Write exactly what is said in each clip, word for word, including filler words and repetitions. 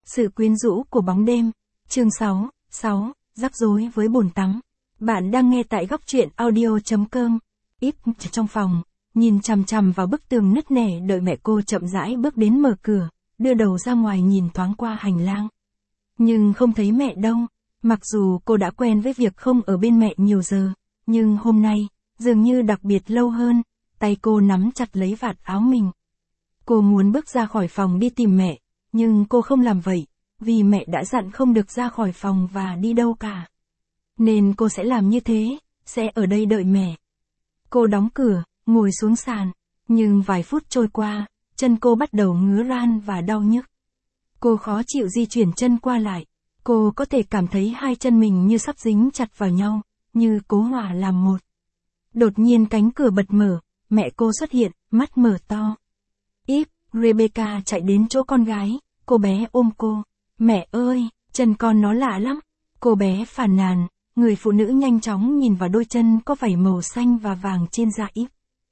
Sự quyến rũ của bóng đêm. Chương sáu, sáu, rắc rối với bồn tắm. Bạn đang nghe tại góc truyện audio.com. Íp trong phòng, nhìn chằm chằm vào bức tường nứt nẻ đợi mẹ cô chậm rãi bước đến mở cửa, đưa đầu ra ngoài nhìn thoáng qua hành lang. Nhưng không thấy mẹ đâu. Mặc dù cô đã quen với việc không ở bên mẹ nhiều giờ, nhưng hôm nay, dường như đặc biệt lâu hơn, tay cô nắm chặt lấy vạt áo mình. Cô muốn bước ra khỏi phòng đi tìm mẹ, nhưng cô không làm vậy, vì mẹ đã dặn không được ra khỏi phòng và đi đâu cả. Nên cô sẽ làm như thế, sẽ ở đây đợi mẹ. Cô đóng cửa, ngồi xuống sàn, nhưng vài phút trôi qua, chân cô bắt đầu ngứa ran và đau nhức. Cô khó chịu di chuyển chân qua lại, cô có thể cảm thấy hai chân mình như sắp dính chặt vào nhau, như cố hòa làm một. Đột nhiên cánh cửa bật mở, mẹ cô xuất hiện, mắt mở to. Íp, Rebecca chạy đến chỗ con gái, cô bé ôm cô. Mẹ ơi, chân con nó lạ lắm. Cô bé phàn nàn, người phụ nữ nhanh chóng nhìn vào đôi chân có vảy màu xanh và vàng trên da Íp.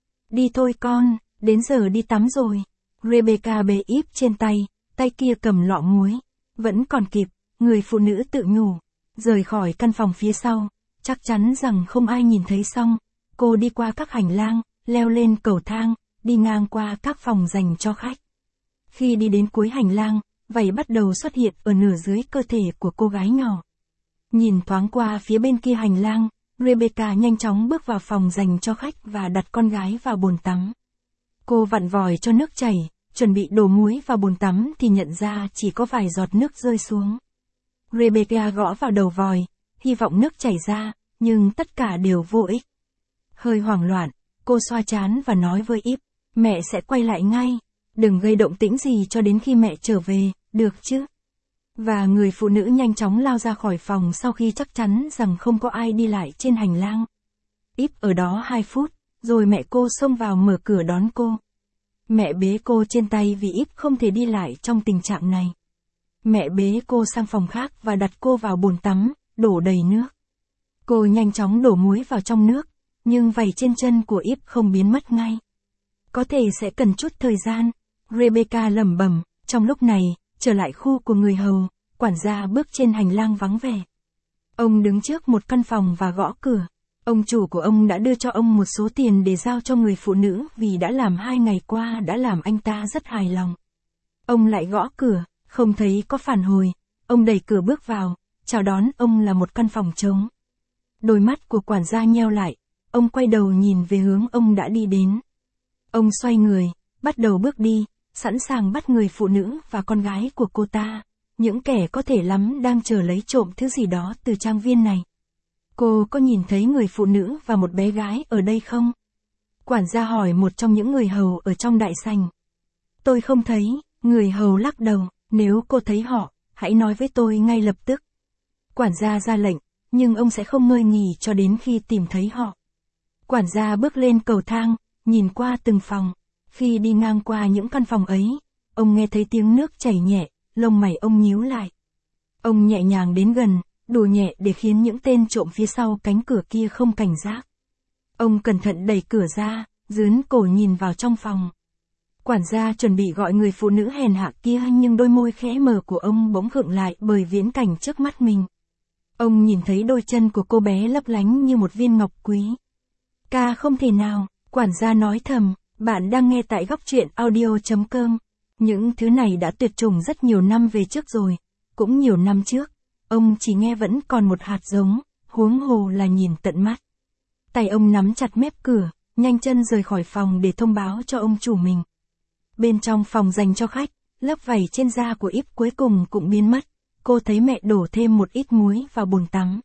Đi thôi con, đến giờ đi tắm rồi. Rebecca bế Íp trên tay, tay kia cầm lọ muối. Vẫn còn kịp, người phụ nữ tự nhủ. Rời khỏi căn phòng phía sau, chắc chắn rằng không ai nhìn thấy xong. Cô đi qua các hành lang, leo lên cầu thang, đi ngang qua các phòng dành cho khách. Khi đi đến cuối hành lang, vảy bắt đầu xuất hiện ở nửa dưới cơ thể của cô gái nhỏ. Nhìn thoáng qua phía bên kia hành lang, Rebecca nhanh chóng bước vào phòng dành cho khách và đặt con gái vào bồn tắm. Cô vặn vòi cho nước chảy, chuẩn bị đổ muối vào bồn tắm thì nhận ra chỉ có vài giọt nước rơi xuống. Rebecca gõ vào đầu vòi, hy vọng nước chảy ra, nhưng tất cả đều vô ích. Hơi hoảng loạn, cô xoa trán và nói với Íp, mẹ sẽ quay lại ngay, đừng gây động tĩnh gì cho đến khi mẹ trở về, được chứ? Và người phụ nữ nhanh chóng lao ra khỏi phòng sau khi chắc chắn rằng không có ai đi lại trên hành lang. Íp ở đó hai phút, rồi mẹ cô xông vào mở cửa đón cô. Mẹ bế cô trên tay vì Íp không thể đi lại trong tình trạng này. Mẹ bế cô sang phòng khác và đặt cô vào bồn tắm, đổ đầy nước. Cô nhanh chóng đổ muối vào trong nước, nhưng vảy trên chân của Íp không biến mất ngay. Có thể sẽ cần chút thời gian, Rebecca lẩm bẩm. Trong lúc này, trở lại khu của người hầu, quản gia bước trên hành lang vắng vẻ. Ông đứng trước một căn phòng và gõ cửa. Ông chủ của ông đã đưa cho ông một số tiền để giao cho người phụ nữ vì đã làm hai ngày qua đã làm anh ta rất hài lòng. Ông lại gõ cửa, không thấy có phản hồi. Ông đẩy cửa bước vào, chào đón ông là một căn phòng trống. Đôi mắt của quản gia nheo lại, ông quay đầu nhìn về hướng ông đã đi đến. Ông xoay người, bắt đầu bước đi, sẵn sàng bắt người phụ nữ và con gái của cô ta, những kẻ có thể lắm đang chờ lấy trộm thứ gì đó từ trang viên này. Cô có nhìn thấy người phụ nữ và một bé gái ở đây không? Quản gia hỏi một trong những người hầu ở trong đại sảnh. Tôi không thấy, người hầu lắc đầu, nếu cô thấy họ, hãy nói với tôi ngay lập tức. Quản gia ra lệnh, nhưng ông sẽ không ngơi nghỉ cho đến khi tìm thấy họ. Quản gia bước lên cầu thang, nhìn qua từng phòng. Khi đi ngang qua những căn phòng ấy, ông nghe thấy tiếng nước chảy nhẹ, lông mày ông nhíu lại. Ông nhẹ nhàng đến gần, đủ nhẹ để khiến những tên trộm phía sau cánh cửa kia không cảnh giác. Ông cẩn thận đẩy cửa ra, dướn cổ nhìn vào trong phòng. Quản gia chuẩn bị gọi người phụ nữ hèn hạ kia nhưng đôi môi khẽ mở của ông bỗng khựng lại bởi viễn cảnh trước mắt mình. Ông nhìn thấy đôi chân của cô bé lấp lánh như một viên ngọc quý. Ca không thể nào, quản gia nói thầm. Bạn đang nghe tại góc truyện audio.com. Những thứ này đã tuyệt chủng rất nhiều năm về trước rồi, cũng nhiều năm trước. Ông chỉ nghe vẫn còn một hạt giống, huống hồ là nhìn tận mắt. Tay ông nắm chặt mép cửa, nhanh chân rời khỏi phòng để thông báo cho ông chủ mình. Bên trong phòng dành cho khách, lớp vảy trên da của Íp cuối cùng cũng biến mất. Cô thấy mẹ đổ thêm một ít muối vào bồn tắm.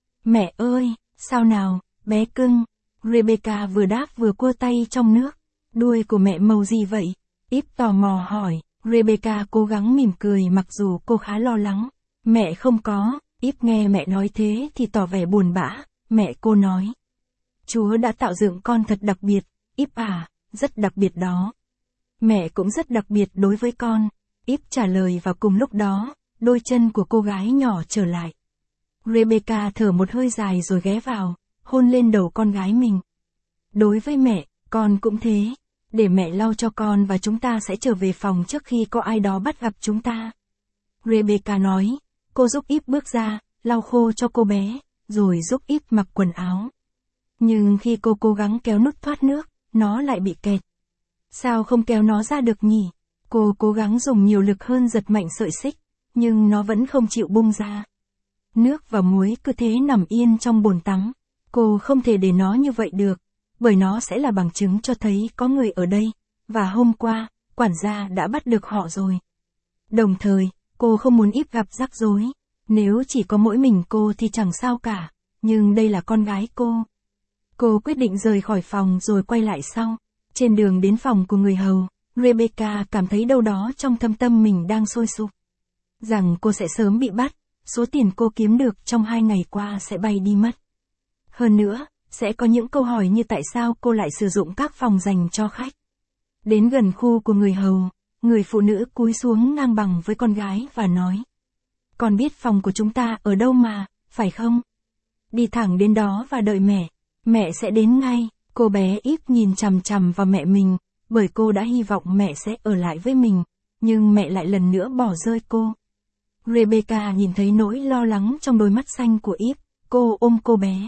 Mẹ ơi, sao nào, bé cưng? Rebecca vừa đáp vừa cua tay trong nước. Đuôi của mẹ màu gì vậy? Íp tò mò hỏi. Rebecca cố gắng mỉm cười mặc dù cô khá lo lắng. Mẹ không có. Íp nghe mẹ nói thế thì tỏ vẻ buồn bã. Mẹ cô nói. Chúa đã tạo dựng con thật đặc biệt. Íp à, rất đặc biệt đó. Mẹ cũng rất đặc biệt đối với con. Íp trả lời và cùng lúc đó, đôi chân của cô gái nhỏ trở lại. Rebecca thở một hơi dài rồi ghé vào, hôn lên đầu con gái mình. Đối với mẹ, con cũng thế. Để mẹ lau cho con và chúng ta sẽ trở về phòng trước khi có ai đó bắt gặp chúng ta. Rebecca nói. Cô giúp Íp bước ra, lau khô cho cô bé, rồi giúp Íp mặc quần áo. Nhưng khi cô cố gắng kéo nút thoát nước, nó lại bị kẹt. Sao không kéo nó ra được nhỉ? Cô cố gắng dùng nhiều lực hơn giật mạnh sợi xích, nhưng nó vẫn không chịu bung ra. Nước và muối cứ thế nằm yên trong bồn tắm. Cô không thể để nó như vậy được, bởi nó sẽ là bằng chứng cho thấy có người ở đây, và hôm qua, quản gia đã bắt được họ rồi. Đồng thời, cô không muốn Íp gặp rắc rối. Nếu chỉ có mỗi mình cô thì chẳng sao cả, nhưng đây là con gái cô. Cô quyết định rời khỏi phòng rồi quay lại sau. Trên đường đến phòng của người hầu, Rebecca cảm thấy đâu đó trong thâm tâm mình đang sôi sục. Rằng cô sẽ sớm bị bắt, số tiền cô kiếm được trong hai ngày qua sẽ bay đi mất. Hơn nữa, sẽ có những câu hỏi như tại sao cô lại sử dụng các phòng dành cho khách. Đến gần khu của người hầu, người phụ nữ cúi xuống ngang bằng với con gái và nói. Con biết phòng của chúng ta ở đâu mà, phải không? Đi thẳng đến đó và đợi mẹ. Mẹ sẽ đến ngay. Cô bé Íp nhìn chằm chằm vào mẹ mình, bởi cô đã hy vọng mẹ sẽ ở lại với mình, nhưng mẹ lại lần nữa bỏ rơi cô. Rebecca nhìn thấy nỗi lo lắng trong đôi mắt xanh của Íp, cô ôm cô bé.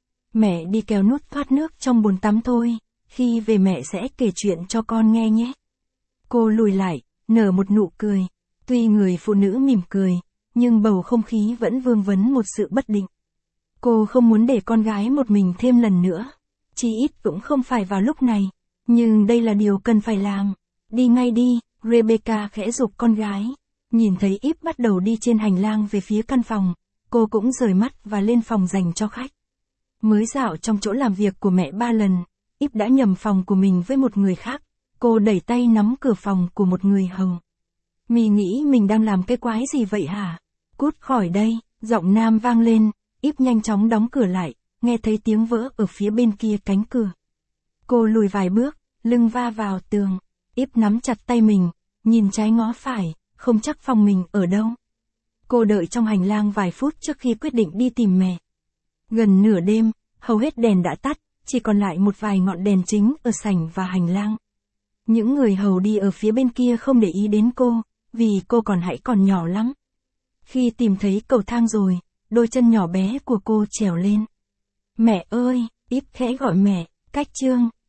Mẹ đi kéo nút thoát nước trong bồn tắm thôi, khi về mẹ sẽ kể chuyện cho con nghe nhé. Cô lùi lại, nở một nụ cười. Tuy người phụ nữ mỉm cười, nhưng bầu không khí vẫn vương vấn một sự bất định. Cô không muốn để con gái một mình thêm lần nữa. Chỉ ít cũng không phải vào lúc này. Nhưng đây là điều cần phải làm. Đi ngay đi, Rebecca khẽ giục con gái. Nhìn thấy Íp bắt đầu đi trên hành lang về phía căn phòng, cô cũng rời mắt và lên phòng dành cho khách. Mới dạo trong chỗ làm việc của mẹ ba lần, Íp đã nhầm phòng của mình với một người khác. Cô đẩy tay nắm cửa phòng của một người hầu. Mì nghĩ mình đang làm cái quái gì vậy hả? Cút khỏi đây, giọng nam vang lên. Íp nhanh chóng đóng cửa lại, nghe thấy tiếng vỡ ở phía bên kia cánh cửa. Cô lùi vài bước, lưng va vào tường. Íp nắm chặt tay mình, nhìn trái ngó phải, không chắc phòng mình ở đâu. Cô đợi trong hành lang vài phút trước khi quyết định đi tìm mẹ. Gần nửa đêm, hầu hết đèn đã tắt, chỉ còn lại một vài ngọn đèn chính ở sảnh và hành lang. Những người hầu đi ở phía bên kia không để ý đến cô, vì cô còn hãy còn nhỏ lắm. Khi tìm thấy cầu thang rồi, đôi chân nhỏ bé của cô trèo lên. Mẹ ơi, Íp khẽ gọi mẹ, cách chương.